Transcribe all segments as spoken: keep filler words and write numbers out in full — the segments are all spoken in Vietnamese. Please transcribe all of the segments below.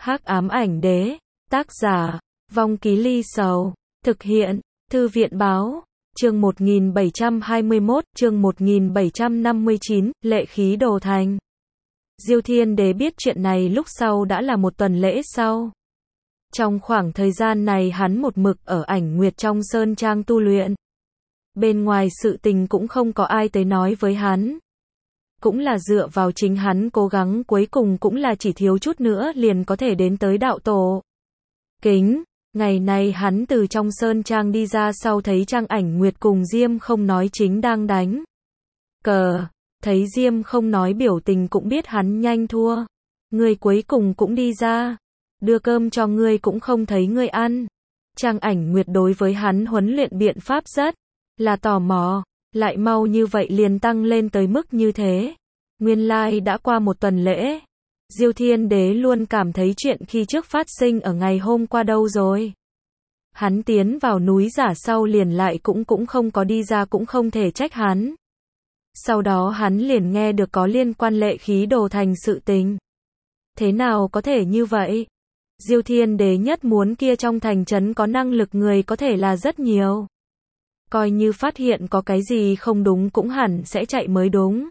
Hắc ám ảnh đế, tác giả, Vong Ký Ly Sầu, thực hiện, Thư viện báo, chương một nghìn bảy trăm hai mươi mốt, chương một nghìn bảy trăm năm mươi chín, lệ khí đồ thành. Diêu Thiên Đế biết chuyện này lúc sau đã là một tuần lễ sau. Trong khoảng thời gian này hắn một mực ở Ảnh Nguyệt trong sơn trang tu luyện. Bên ngoài sự tình cũng không có ai tới nói với hắn. Cũng là dựa vào chính hắn cố gắng, cuối cùng cũng là chỉ thiếu chút nữa liền có thể đến tới đạo tổ. Kính, ngày này hắn từ trong sơn trang đi ra sau thấy Trang Ảnh Nguyệt cùng Diêm Không Nói chính đang đánh cờ, thấy Diêm Không Nói biểu tình cũng biết hắn nhanh thua. Ngươi cuối cùng cũng đi ra, đưa cơm cho ngươi cũng không thấy ngươi ăn. Trang Ảnh Nguyệt đối với hắn huấn luyện biện pháp rất là tò mò, lại mau như vậy liền tăng lên tới mức như thế. Nguyên lai đã qua một tuần lễ. Diêu Thiên Đế luôn cảm thấy chuyện khi trước phát sinh ở ngày hôm qua đâu rồi. Hắn tiến vào núi giả sau liền lại cũng cũng không có đi ra, cũng không thể trách hắn. Sau đó hắn liền nghe được có liên quan lệ khí đồ thành sự tình. Thế nào có thể như vậy? Diêu Thiên Đế nhất muốn kia trong thành trấn có năng lực người có thể là rất nhiều. Coi như phát hiện có cái gì không đúng cũng hẳn sẽ chạy mới đúng.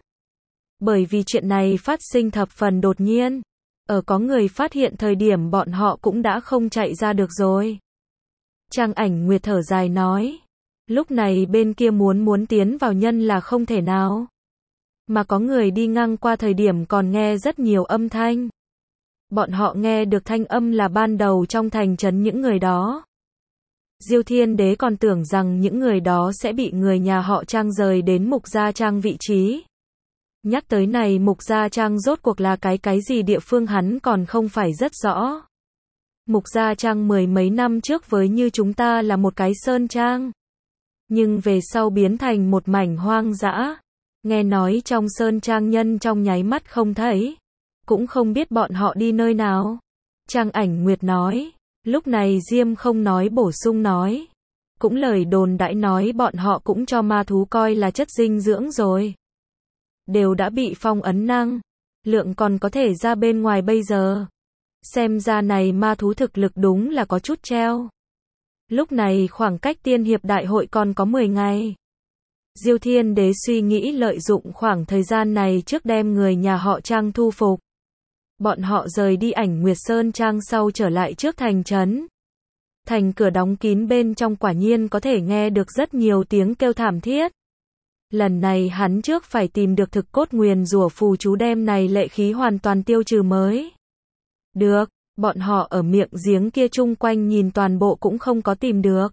Bởi vì chuyện này phát sinh thập phần đột nhiên. Ở có người phát hiện thời điểm bọn họ cũng đã không chạy ra được rồi. Trang Ảnh Nguyệt thở dài nói. Lúc này bên kia muốn muốn tiến vào nhân là không thể nào. Mà có người đi ngang qua thời điểm còn nghe rất nhiều âm thanh. Bọn họ nghe được thanh âm là ban đầu trong thành trấn những người đó. Diêu Thiên Đế còn tưởng rằng những người đó sẽ bị người nhà họ Trang rời đến Mục Gia Trang vị trí. Nhắc tới này Mục Gia Trang rốt cuộc là cái cái gì địa phương hắn còn không phải rất rõ. Mục Gia Trang mười mấy năm trước với như chúng ta là một cái sơn trang. Nhưng về sau biến thành một mảnh hoang dã. Nghe nói trong sơn trang nhân trong nháy mắt không thấy. Cũng không biết bọn họ đi nơi nào. Trang Ảnh Nguyệt nói. Lúc này Diêm Không Nói bổ sung nói. Cũng lời đồn đãi nói bọn họ cũng cho ma thú coi là chất dinh dưỡng rồi. Đều đã bị phong ấn năng. Lượng còn có thể ra bên ngoài bây giờ. Xem ra này ma thú thực lực đúng là có chút treo. Lúc này khoảng cách tiên hiệp đại hội còn có mười ngày. Diêu Thiên Đế suy nghĩ lợi dụng khoảng thời gian này trước đem người nhà họ Trang thu phục. Bọn họ rời đi Ảnh Nguyệt Sơn Trang sau trở lại trước thành trấn. Thành cửa đóng kín, bên trong quả nhiên có thể nghe được rất nhiều tiếng kêu thảm thiết. Lần này hắn trước phải tìm được thực cốt nguyền rủa phù chú đem này lệ khí hoàn toàn tiêu trừ mới được. Bọn họ ở miệng giếng kia chung quanh nhìn toàn bộ cũng không có tìm được.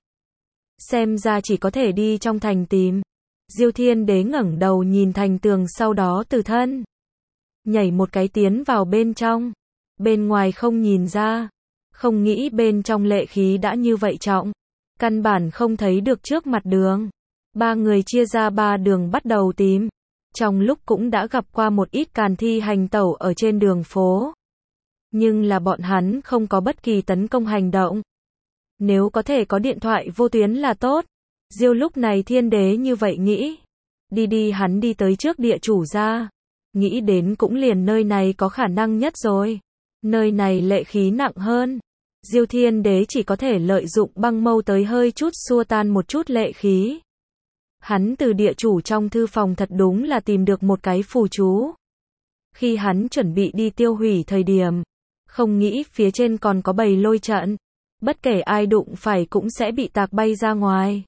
Xem ra chỉ có thể đi trong thành tìm. Diêu Thiên Đế ngẩng đầu nhìn thành tường, sau đó từ thân nhảy một cái tiến vào bên trong. Bên ngoài không nhìn ra. Không nghĩ bên trong lệ khí đã như vậy trọng. Căn bản không thấy được trước mặt đường. Ba người chia ra ba đường bắt đầu tìm. Trong lúc cũng đã gặp qua một ít càn thi hành tẩu ở trên đường phố. Nhưng là bọn hắn không có bất kỳ tấn công hành động. Nếu có thể có điện thoại vô tuyến là tốt. Diêu lúc này Thiên Đế như vậy nghĩ. Đi đi hắn đi tới trước địa chủ gia. Nghĩ đến cũng liền nơi này có khả năng nhất rồi. Nơi này lệ khí nặng hơn. Diêu Thiên Đế chỉ có thể lợi dụng băng mâu tới hơi chút xua tan một chút lệ khí. Hắn từ địa chủ trong thư phòng thật đúng là tìm được một cái phù chú. Khi hắn chuẩn bị đi tiêu hủy thời điểm, không nghĩ phía trên còn có bầy lôi trận. Bất kể ai đụng phải cũng sẽ bị tạc bay ra ngoài.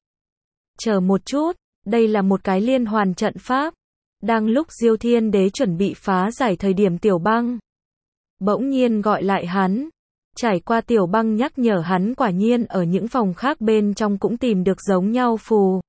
Chờ một chút, đây là một cái liên hoàn trận pháp. Đang lúc Diêu Thiên Đế chuẩn bị phá giải thời điểm Tiểu Băng bỗng nhiên gọi lại hắn. Trải qua Tiểu Băng nhắc nhở hắn, quả nhiên ở những phòng khác bên trong cũng tìm được giống nhau phù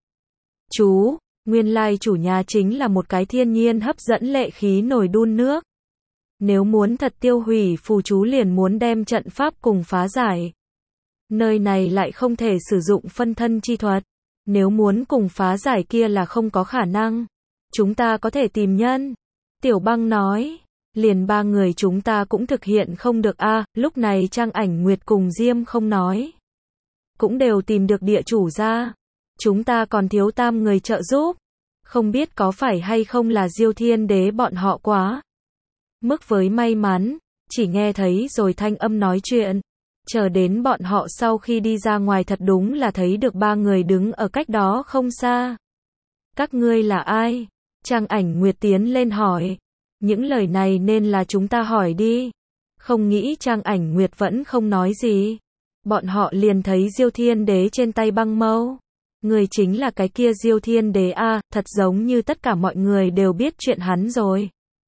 chú. Nguyên lai chủ nhà chính là một cái thiên nhiên hấp dẫn lệ khí nồi đun nước. Nếu muốn thật tiêu hủy phù chú liền muốn đem trận pháp cùng phá giải. Nơi này lại không thể sử dụng phân thân chi thuật. Nếu muốn cùng phá giải kia là không có khả năng. Chúng ta có thể tìm nhân. Tiểu Băng nói. Liền ba người chúng ta cũng thực hiện không được a. À, lúc này Trang Ảnh Nguyệt cùng Diêm Không Nói cũng đều tìm được địa chủ ra. Chúng ta còn thiếu tam người trợ giúp. Không biết có phải hay không là Diêu Thiên Đế bọn họ quá mức với may mắn. chỉ nghe thấy rồi thanh âm nói chuyện. Chờ đến bọn họ sau khi đi ra ngoài thật đúng là thấy được ba người đứng ở cách đó không xa. Các ngươi là ai? Trang Ảnh Nguyệt tiến lên hỏi. Những lời này nên là chúng ta hỏi đi. Không nghĩ Trang Ảnh Nguyệt vẫn không nói gì. Bọn họ liền thấy Diêu Thiên Đế trên tay băng mâu. Người chính là cái kia Diêu Thiên Đế a, à, thật giống như tất cả mọi người đều biết chuyện hắn rồi.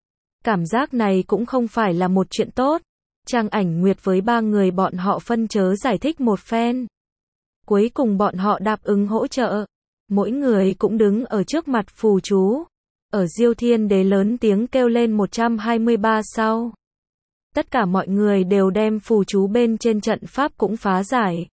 Cảm giác này cũng không phải là một chuyện tốt. Trang Ảnh Nguyệt với ba người bọn họ phân chớ giải thích một phen. Cuối cùng bọn họ đáp ứng hỗ trợ. Mỗi người cũng đứng ở trước mặt phù chú. Ở Diêu Thiên Đế lớn tiếng kêu lên một trăm hai mươi ba sau. Tất cả mọi người đều đem phù chú bên trên trận pháp cũng phá giải.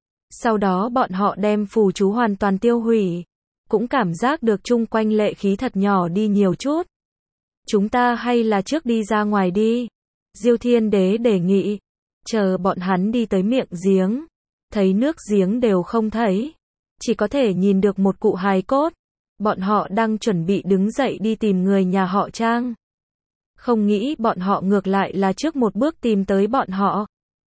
Sau đó bọn họ đem phù chú hoàn toàn tiêu hủy. Cũng cảm giác được chung quanh lệ khí thật nhỏ đi nhiều chút. Chúng ta hay là trước đi ra ngoài đi. Diêu Thiên Đế đề nghị. Chờ bọn hắn đi tới miệng giếng. Thấy nước giếng đều không thấy. Chỉ có thể nhìn được một cụ hài cốt. Bọn họ đang chuẩn bị đứng dậy đi tìm người nhà họ Trang. Không nghĩ bọn họ ngược lại là trước một bước tìm tới bọn họ.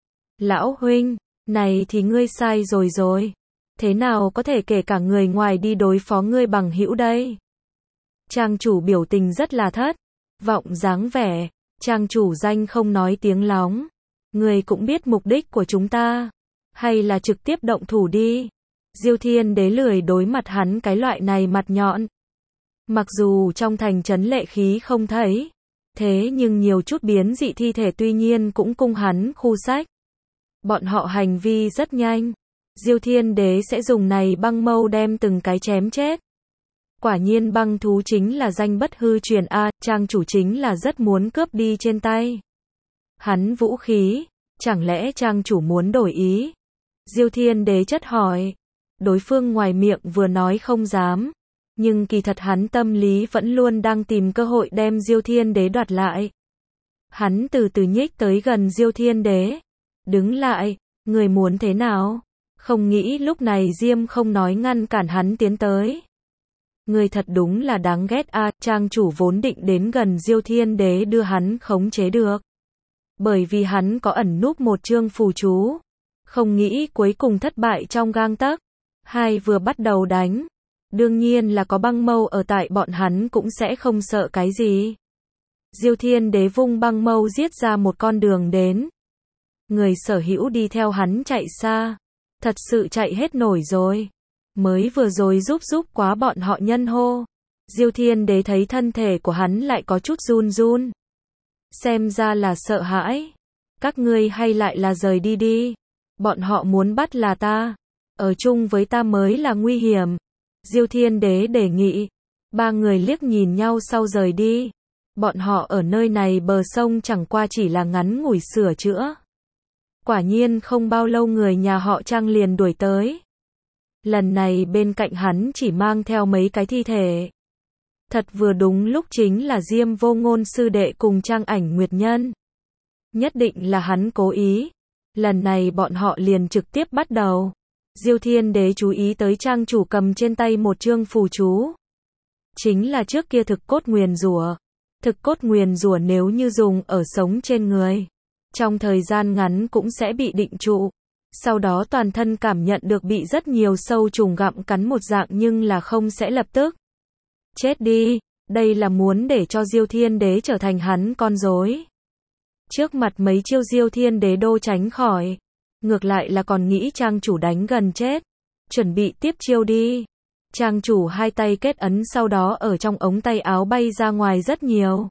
Lão huynh, này thì ngươi sai rồi rồi. Thế nào có thể kể cả người ngoài đi đối phó ngươi bằng hữu đây? Trang chủ biểu tình rất là thất vọng dáng vẻ. Trang chủ danh không nói tiếng lóng. Ngươi cũng biết mục đích của chúng ta. Hay là trực tiếp động thủ đi. Diêu Thiên Đế lười đối mặt hắn cái loại này mặt nhọn. Mặc dù trong thành trấn lệ khí không thấy. Thế nhưng nhiều chút biến dị thi thể tuy nhiên cũng cung hắn khu sách. Bọn họ hành vi rất nhanh. Diêu Thiên Đế sẽ dùng này băng mâu đem từng cái chém chết. Quả nhiên băng thú chính là danh bất hư truyền a, Trang chủ chính là rất muốn cướp đi trên tay. Hắn vũ khí, chẳng lẽ Trang chủ muốn đổi ý? Diêu Thiên Đế chất hỏi. Đối phương ngoài miệng vừa nói không dám. Nhưng kỳ thật hắn tâm lý vẫn luôn đang tìm cơ hội đem Diêu Thiên Đế đoạt lại. Hắn từ từ nhích tới gần Diêu Thiên Đế. Đứng lại, người muốn thế nào? Không nghĩ lúc này Diêm không nói ngăn cản hắn tiến tới. Người thật đúng là đáng ghét a, à, Trang chủ vốn định đến gần Diêu Thiên Đế đưa hắn khống chế được. Bởi vì hắn có ẩn núp một chương phù chú. Không nghĩ cuối cùng thất bại trong gang tấc. Hai vừa bắt đầu đánh. Đương nhiên là có băng mâu ở tại bọn hắn cũng sẽ không sợ cái gì. Diêu Thiên Đế vung băng mâu giết ra một con đường đến. Người sở hữu đi theo hắn chạy xa. Thật sự chạy hết nổi rồi. Mới vừa rồi giúp giúp quá bọn họ nhân hô. Diêu Thiên Đế thấy thân thể của hắn lại có chút run run. Xem ra là sợ hãi. Các ngươi hay lại là rời đi đi. Bọn họ muốn bắt là ta. Ở chung với ta mới là nguy hiểm. Diêu Thiên Đế đề nghị. Ba người liếc nhìn nhau sau rời đi. Bọn họ ở nơi này bờ sông chẳng qua chỉ là ngắn ngủi sửa chữa. Quả nhiên không bao lâu người nhà họ Trang liền đuổi tới. Lần này bên cạnh hắn chỉ mang theo mấy cái thi thể. Thật vừa đúng lúc chính là Diêm Vô Ngôn sư đệ cùng Trang Ảnh Nguyệt nhân. Nhất định là hắn cố ý. Lần này bọn họ liền trực tiếp bắt đầu. Diêu Thiên Đế chú ý tới Trang chủ cầm trên tay một chương phù chú. Chính là trước kia thực cốt nguyền rủa. Thực cốt nguyền rủa nếu như dùng ở sống trên người. Trong thời gian ngắn cũng sẽ bị định trụ. Sau đó toàn thân cảm nhận được bị rất nhiều sâu trùng gặm cắn một dạng nhưng là không sẽ lập tức chết đi. Đây là muốn để cho Diêu Thiên Đế trở thành hắn con rối. Trước mặt mấy chiêu Diêu Thiên Đế đô tránh khỏi. Ngược lại là còn nghĩ Trang chủ đánh gần chết. Chuẩn bị tiếp chiêu đi. Trang chủ hai tay kết ấn sau đó ở trong ống tay áo bay ra ngoài rất nhiều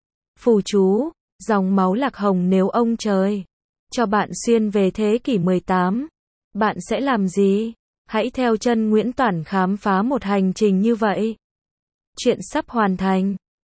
phù chú, dòng máu lạc hồng nếu ông trời cho bạn xuyên về thế kỷ mười tám. Bạn sẽ làm gì? Hãy theo chân Nguyễn Toản khám phá một hành trình như vậy. Chuyện sắp hoàn thành.